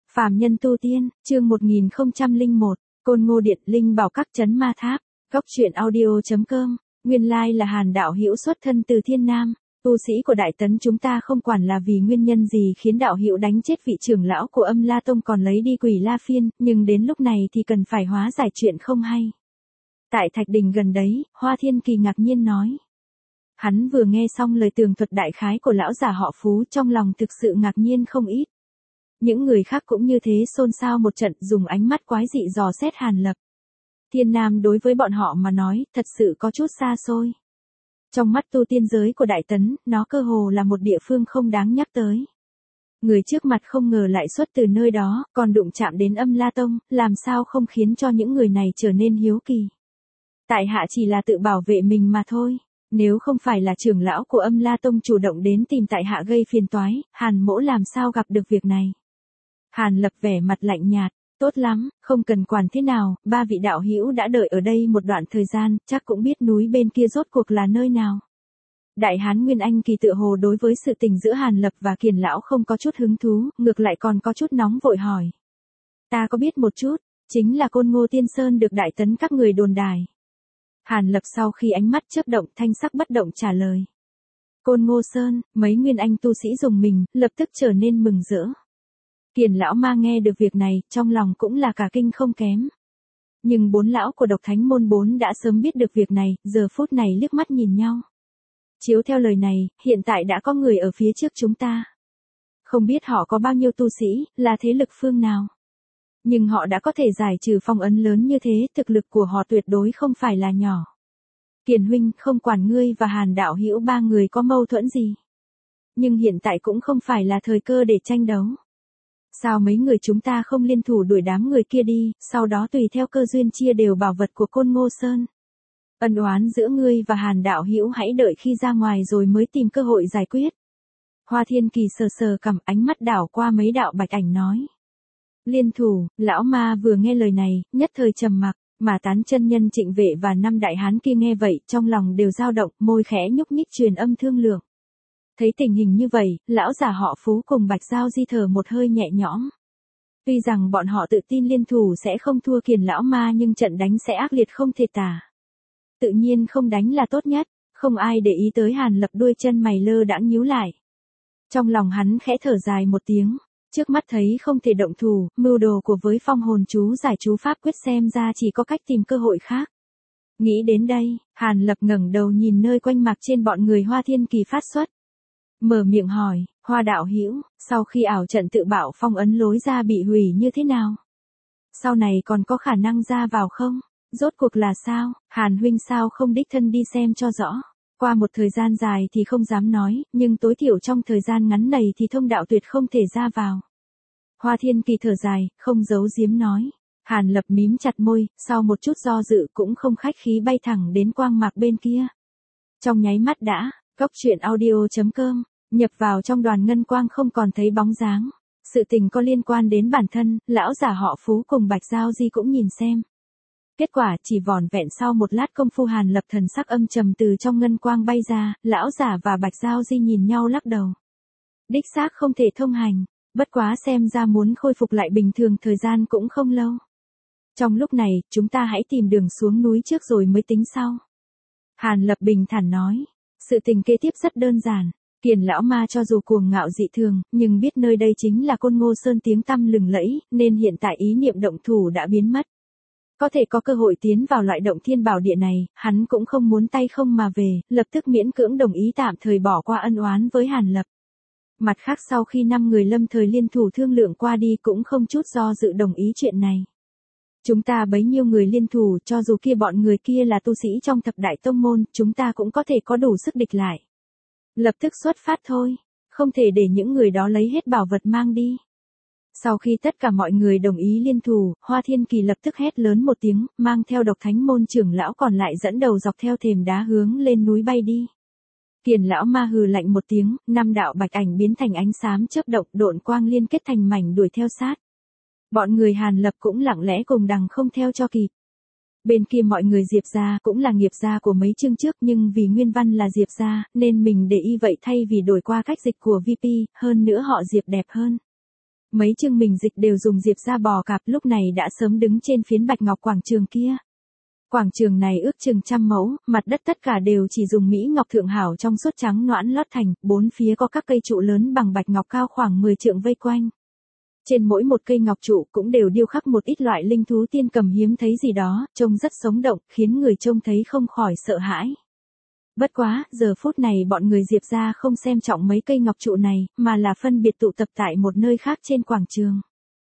Phàm nhân tu tiên, chương 1001, Côn Ngô Điện Linh bảo các trấn ma tháp, góc truyện audio.com, nguyên lai là Hàn đạo hữu xuất thân từ Thiên Nam, tu sĩ của Đại Tấn chúng ta không quản là vì nguyên nhân gì khiến đạo hữu đánh chết vị trưởng lão của Âm La Tông còn lấy đi Quỷ La Phiên, nhưng đến lúc này thì cần phải hóa giải chuyện không hay. Tại Thạch Đình gần đấy, Hoa Thiên Kỳ ngạc nhiên nói. Hắn vừa nghe xong lời tường thuật đại khái của lão già họ Phú trong lòng thực sự ngạc nhiên không ít. Những người khác cũng như thế xôn xao một trận dùng ánh mắt quái dị dò xét Hàn Lập. Thiên Nam đối với bọn họ mà nói thật sự có chút xa xôi. Trong mắt tu tiên giới của Đại Tấn, nó cơ hồ là một địa phương không đáng nhắc tới. Người trước mặt không ngờ lại xuất từ nơi đó, còn đụng chạm đến Âm La Tông, làm sao không khiến cho những người này trở nên hiếu kỳ. Tại hạ chỉ là tự bảo vệ mình mà thôi. Nếu không phải là trưởng lão của Âm La Tông chủ động đến tìm tại hạ gây phiền toái, Hàn mỗ làm sao gặp được việc này. Hàn Lập vẻ mặt lạnh nhạt, tốt lắm, không cần quản thế nào, ba vị đạo hữu đã đợi ở đây một đoạn thời gian, chắc cũng biết núi bên kia rốt cuộc là nơi nào. Đại Hán Nguyên Anh Kỳ tựa hồ đối với sự tình giữa Hàn Lập và Kiền lão không có chút hứng thú, ngược lại còn có chút nóng vội hỏi. Ta có biết một chút, chính là Côn Ngô Tiên Sơn được Đại Tấn các người đồn đài. Hàn Lập sau khi ánh mắt chớp động thanh sắc bất động trả lời. Côn Ngô Sơn, mấy nguyên anh tu sĩ dùng mình, lập tức trở nên mừng rỡ. Kiền lão ma nghe được việc này, trong lòng cũng là cả kinh không kém. Nhưng bốn lão của Độc Thánh Môn 4 đã sớm biết được việc này, giờ phút này liếc mắt nhìn nhau. Chiếu theo lời này, hiện tại đã có người ở phía trước chúng ta. Không biết họ có bao nhiêu tu sĩ, là thế lực phương nào. Nhưng họ đã có thể giải trừ phong ấn lớn như thế, thực lực của họ tuyệt đối không phải là nhỏ. Kiền huynh, không quản ngươi và Hàn đạo hữu ba người có mâu thuẫn gì. Nhưng hiện tại cũng không phải là thời cơ để tranh đấu. Sao mấy người chúng ta không liên thủ đuổi đám người kia đi, sau đó tùy theo cơ duyên chia đều bảo vật của Côn Ngô Sơn. Ân oán giữa ngươi và Hàn đạo hữu hãy đợi khi ra ngoài rồi mới tìm cơ hội giải quyết. Hoa Thiên Kỳ sờ sờ cằm ánh mắt đảo qua mấy đạo bạch ảnh nói. Liên thủ, lão ma vừa nghe lời này, nhất thời trầm mặc, mà Tán chân nhân Trịnh Vệ và năm đại hán kia nghe vậy, trong lòng đều dao động, môi khẽ nhúc nhích truyền âm thương lượng. Thấy tình hình như vậy, lão già họ Phú cùng Bạch Giao Di thở một hơi nhẹ nhõm. Tuy rằng bọn họ tự tin liên thủ sẽ không thua Kiền lão ma nhưng trận đánh sẽ ác liệt không thể tả. Tự nhiên không đánh là tốt nhất, không ai để ý tới Hàn Lập đuôi chân mày lơ đãng nhíu lại. Trong lòng hắn khẽ thở dài một tiếng. Trước mắt thấy không thể động thủ, mưu đồ của với phong hồn chú giải chú pháp quyết xem ra chỉ có cách tìm cơ hội khác. Nghĩ đến đây, Hàn Lập ngẩng đầu nhìn nơi quanh mặc trên bọn người Hoa Thiên Kỳ phát xuất. Mở miệng hỏi, Hoa đạo hữu, sau khi ảo trận tự bảo phong ấn lối ra bị hủy như thế nào? Sau này còn có khả năng ra vào không? Rốt cuộc là sao? Hàn huynh sao không đích thân đi xem cho rõ? Qua một thời gian dài thì không dám nói, nhưng tối thiểu trong thời gian ngắn này thì thông đạo tuyệt không thể ra vào. Hoa Thiên Kỳ thở dài, không giấu giếm nói. Hàn Lập mím chặt môi, sau một chút do dự cũng không khách khí bay thẳng đến quang mạc bên kia. Trong nháy mắt đã, góc truyện audio.com, nhập vào trong đoàn ngân quang không còn thấy bóng dáng. Sự tình có liên quan đến bản thân, lão già họ Phú cùng Bạch Giao Di cũng nhìn xem. Kết quả chỉ vỏn vẹn sau một lát công phu Hàn Lập thần sắc âm trầm từ trong ngân quang bay ra, lão giả và Bạch Giao Di nhìn nhau lắc đầu. Đích xác không thể thông hành, bất quá xem ra muốn khôi phục lại bình thường thời gian cũng không lâu. Trong lúc này, chúng ta hãy tìm đường xuống núi trước rồi mới tính sau. Hàn Lập bình thản nói, sự tình kế tiếp rất đơn giản. Kiền lão ma cho dù cuồng ngạo dị thường, nhưng biết nơi đây chính là Côn Ngô Sơn tiếng tăm lừng lẫy, nên hiện tại ý niệm động thủ đã biến mất. Có thể có cơ hội tiến vào loại động thiên bảo địa này, hắn cũng không muốn tay không mà về, lập tức miễn cưỡng đồng ý tạm thời bỏ qua ân oán với Hàn Lập. Mặt khác sau khi 5 người lâm thời liên thủ thương lượng qua đi cũng không chút do dự đồng ý chuyện này. Chúng ta bấy nhiêu người liên thủ cho dù kia bọn người kia là tu sĩ trong thập đại tông môn, chúng ta cũng có thể có đủ sức địch lại. Lập tức xuất phát thôi, không thể để những người đó lấy hết bảo vật mang đi. Sau khi tất cả mọi người đồng ý liên thủ, Hoa Thiên Kỳ lập tức hét lớn một tiếng, mang theo Độc Thánh Môn trưởng lão còn lại dẫn đầu dọc theo thềm đá hướng lên núi bay đi. Kiền lão ma hừ lạnh một tiếng, 5 đạo bạch ảnh biến thành ánh xám chớp động, độn quang liên kết thành mảnh đuổi theo sát. Bọn người Hàn Lập cũng lặng lẽ cùng đằng không theo cho kịp. Bên kia mọi người Diệp gia cũng là nghiệp gia của mấy chương trước nhưng vì nguyên văn là Diệp gia, nên mình để y vậy thay vì đổi qua cách dịch của VP, hơn nữa họ Diệp đẹp hơn. Mấy chương mình dịch đều dùng Diệp gia bò cạp, lúc này đã sớm đứng trên phiến bạch ngọc quảng trường kia. Quảng trường này ước chừng 100 mẫu, mặt đất tất cả đều chỉ dùng mỹ ngọc thượng hảo trong suốt trắng nõn lót thành, bốn phía có các cây trụ lớn bằng bạch ngọc cao khoảng 10 trượng vây quanh. Trên mỗi một cây ngọc trụ cũng đều điêu khắc một ít loại linh thú tiên cầm hiếm thấy gì đó, trông rất sống động, khiến người trông thấy không khỏi sợ hãi. Bất quá, giờ phút này bọn người Diệp gia không xem trọng mấy cây ngọc trụ này, mà là phân biệt tụ tập tại một nơi khác trên quảng trường.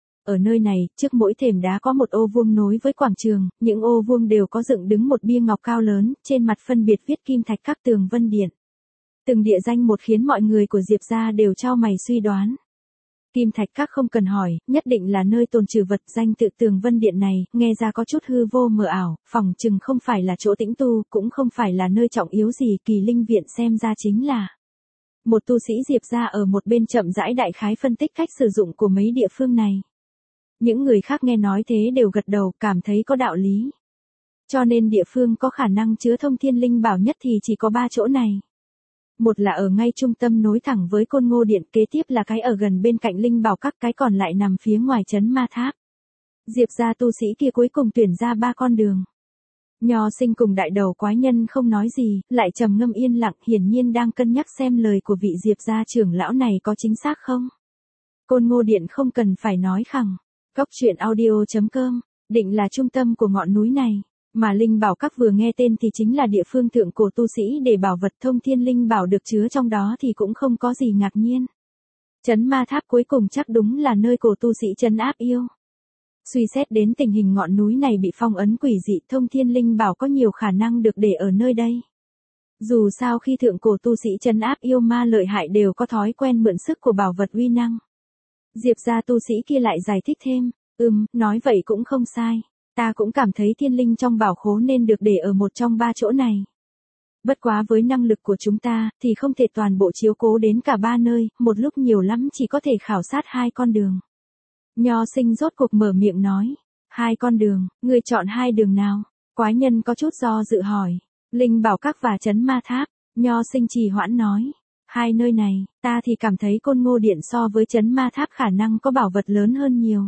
Ở nơi này, trước mỗi thềm đá có một ô vuông nối với quảng trường, những ô vuông đều có dựng đứng một bia ngọc cao lớn, trên mặt phân biệt viết kim thạch các tường vân điện. Từng địa danh một khiến mọi người của Diệp gia đều chau mày suy đoán. Kim thạch các không cần hỏi, nhất định là nơi tồn trữ vật, danh tự tường vân điện này, nghe ra có chút hư vô mờ ảo, phòng chừng không phải là chỗ tĩnh tu, cũng không phải là nơi trọng yếu gì, kỳ linh viện xem ra chính là. Một tu sĩ Diệp gia ở một bên chậm rãi đại khái phân tích cách sử dụng của mấy địa phương này. Những người khác nghe nói thế đều gật đầu, cảm thấy có đạo lý. Cho nên địa phương có khả năng chứa thông thiên linh bảo nhất thì chỉ có 3 chỗ này. Một là ở ngay trung tâm nối thẳng với Côn Ngô Điện, kế tiếp là cái ở gần bên cạnh linh bảo các, cái còn lại nằm phía ngoài trấn Ma Tháp. Diệp gia tu sĩ kia cuối cùng tuyển ra 3 con đường. Nho Sinh cùng đại đầu quái nhân không nói gì, lại trầm ngâm yên lặng, hiển nhiên đang cân nhắc xem lời của vị Diệp gia trưởng lão này có chính xác không. Côn Ngô Điện không cần phải nói khẳng. Góc truyện audio.com, định là trung tâm của ngọn núi này, mà linh bảo các vừa nghe tên thì chính là địa phương thượng cổ tu sĩ để bảo vật thông thiên linh bảo được chứa trong đó thì cũng không có gì ngạc nhiên. Trấn Ma Tháp cuối cùng chắc đúng là nơi cổ tu sĩ trấn áp yêu. Suy xét đến tình hình ngọn núi này bị phong ấn quỷ dị, thông thiên linh bảo có nhiều khả năng được để ở nơi đây. Dù sao khi thượng cổ tu sĩ trấn áp yêu ma lợi hại đều có thói quen mượn sức của bảo vật uy năng. Diệp gia tu sĩ kia lại giải thích thêm, nói vậy cũng không sai. Ta cũng cảm thấy thiên linh trong bảo khố nên được để ở một trong 3 chỗ này. Bất quá với năng lực của chúng ta, thì không thể toàn bộ chiếu cố đến cả 3 nơi, một lúc nhiều lắm chỉ có thể khảo sát 2 con đường. Nho Sinh rốt cuộc mở miệng nói, 2 con đường, ngươi chọn 2 đường nào? Quái nhân có chút do dự hỏi, linh bảo các và trấn Ma Tháp. Nho Sinh trì hoãn nói, 2 nơi này, ta thì cảm thấy Côn Ngô Điện so với trấn Ma Tháp khả năng có bảo vật lớn hơn nhiều.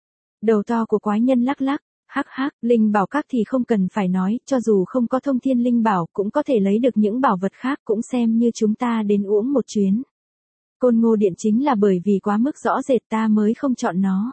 Đầu to của quái nhân lắc lắc, hắc hắc, linh bảo các thì không cần phải nói, cho dù không có thông thiên linh bảo cũng có thể lấy được những bảo vật khác, cũng xem như chúng ta đến uống một chuyến. Côn Ngô Điện chính là bởi vì quá mức rõ rệt ta mới không chọn nó.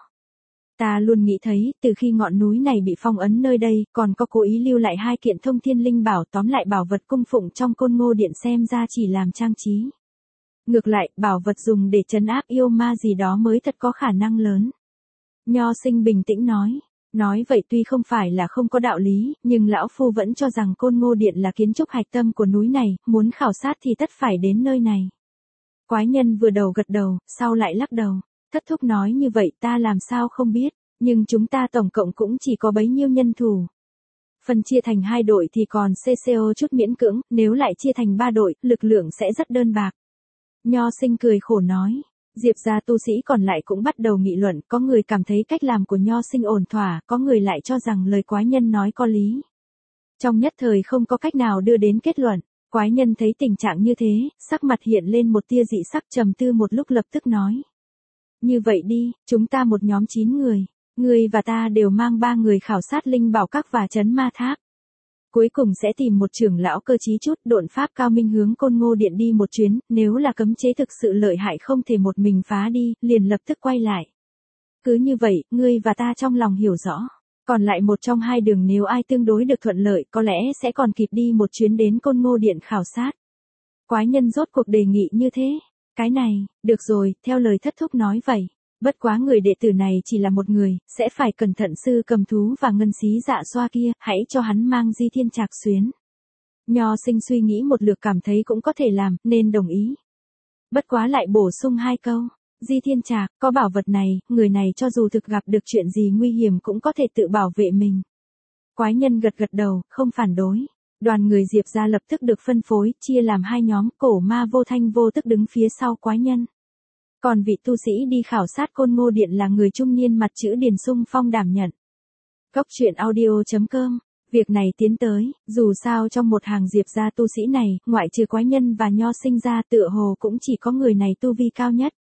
Ta luôn nghĩ thấy, từ khi ngọn núi này bị phong ấn nơi đây, còn có cố ý lưu lại 2 kiện thông thiên linh bảo, tóm lại bảo vật cung phụng trong Côn Ngô Điện xem ra chỉ làm trang trí. Ngược lại, bảo vật dùng để trấn áp yêu ma gì đó mới thật có khả năng lớn. Nho Sinh bình tĩnh nói vậy tuy không phải là không có đạo lý, nhưng lão phu vẫn cho rằng Côn Ngô Điện là kiến trúc hạch tâm của núi này, muốn khảo sát thì tất phải đến nơi này. Quái nhân vừa đầu gật đầu, sau lại lắc đầu. Thất thúc nói như vậy ta làm sao không biết, nhưng chúng ta tổng cộng cũng chỉ có bấy nhiêu nhân thủ. Phần chia thành 2 đội thì còn CCO chút miễn cưỡng, nếu lại chia thành 3 đội, lực lượng sẽ rất đơn bạc. Nho Sinh cười khổ nói. Diệp gia tu sĩ còn lại cũng bắt đầu nghị luận, có người cảm thấy cách làm của Nho Sinh ổn thỏa, có người lại cho rằng lời quái nhân nói có lý. Trong nhất thời không có cách nào đưa đến kết luận, quái nhân thấy tình trạng như thế, sắc mặt hiện lên một tia dị sắc, trầm tư một lúc lập tức nói. Như vậy đi, chúng ta một nhóm 9 người, ngươi và ta đều mang 3 người khảo sát linh bảo các và trấn Ma Tháp. Cuối cùng sẽ tìm một trưởng lão cơ trí chút, độn pháp cao minh hướng Côn Ngô Điện đi một chuyến, nếu là cấm chế thực sự lợi hại không thể một mình phá đi, liền lập tức quay lại. Cứ như vậy, ngươi và ta trong lòng hiểu rõ. Còn lại một trong 2 đường nếu ai tương đối được thuận lợi có lẽ sẽ còn kịp đi một chuyến đến Côn Ngô Điện khảo sát. Quái nhân rốt cuộc đề nghị như thế. Cái này, được rồi, theo lời thất thúc nói vậy. Bất quá người đệ tử này chỉ là một người, sẽ phải cẩn thận sư cầm thú và ngân xí dạ xoa kia, hãy cho hắn mang Di Thiên Trạc xuyến. Nho Sinh suy nghĩ một lượt cảm thấy cũng có thể làm, nên đồng ý. Bất quá lại bổ sung 2 câu. Di Thiên Trạc, có bảo vật này, người này cho dù thực gặp được chuyện gì nguy hiểm cũng có thể tự bảo vệ mình. Quái nhân gật gật đầu, không phản đối. Đoàn người Diệp gia lập tức được phân phối, chia làm 2 nhóm, cổ ma vô thanh vô tức đứng phía sau quái nhân. Còn vị tu sĩ đi khảo sát Côn Ngô Điện là người trung niên mặt chữ Điền Sung Phong đảm nhận. Góc truyện audio.com, việc này tiến tới, dù sao trong một hàng Diệp gia tu sĩ này, ngoại trừ quái nhân và Nho Sinh ra tựa hồ cũng chỉ có người này tu vi cao nhất.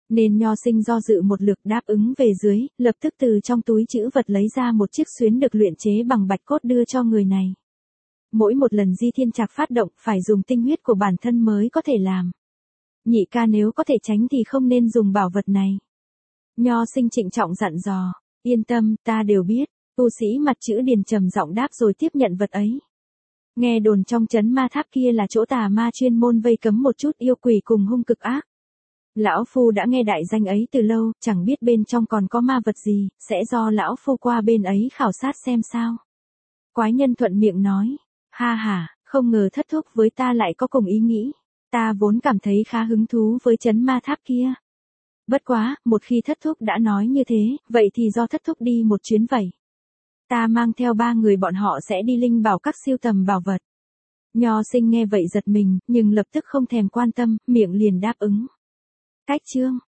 Nên Nho Sinh do dự một lượt đáp ứng về dưới, lập tức từ trong túi trữ vật lấy ra một chiếc xuyến được luyện chế bằng bạch cốt đưa cho người này. Mỗi một lần Di Thiên Trạc phát động phải dùng tinh huyết của bản thân mới có thể làm. Nhị ca nếu có thể tránh thì không nên dùng bảo vật này. Nho Sinh trịnh trọng dặn dò, yên tâm, ta đều biết. Tu sĩ mặt chữ Điền trầm giọng đáp rồi tiếp nhận vật ấy. Nghe đồn trong trấn ma tháp kia là chỗ tà ma chuyên môn vây cấm một chút yêu quỷ cùng hung cực ác. Lão Phu đã nghe đại danh ấy từ lâu, chẳng biết bên trong còn có ma vật gì, sẽ do Lão Phu qua bên ấy khảo sát xem sao. Quái nhân thuận miệng nói, ha ha, không ngờ thất thúc với ta lại có cùng ý nghĩ. Ta vốn cảm thấy khá hứng thú với trấn ma tháp kia. Bất quá, một khi thất thúc đã nói như thế, vậy thì do thất thúc đi một chuyến vậy. Ta mang theo 3 người bọn họ sẽ đi linh bảo các siêu tầm bảo vật. Nho Sinh nghe vậy giật mình, nhưng lập tức không thèm quan tâm, miệng liền đáp ứng. Cách chương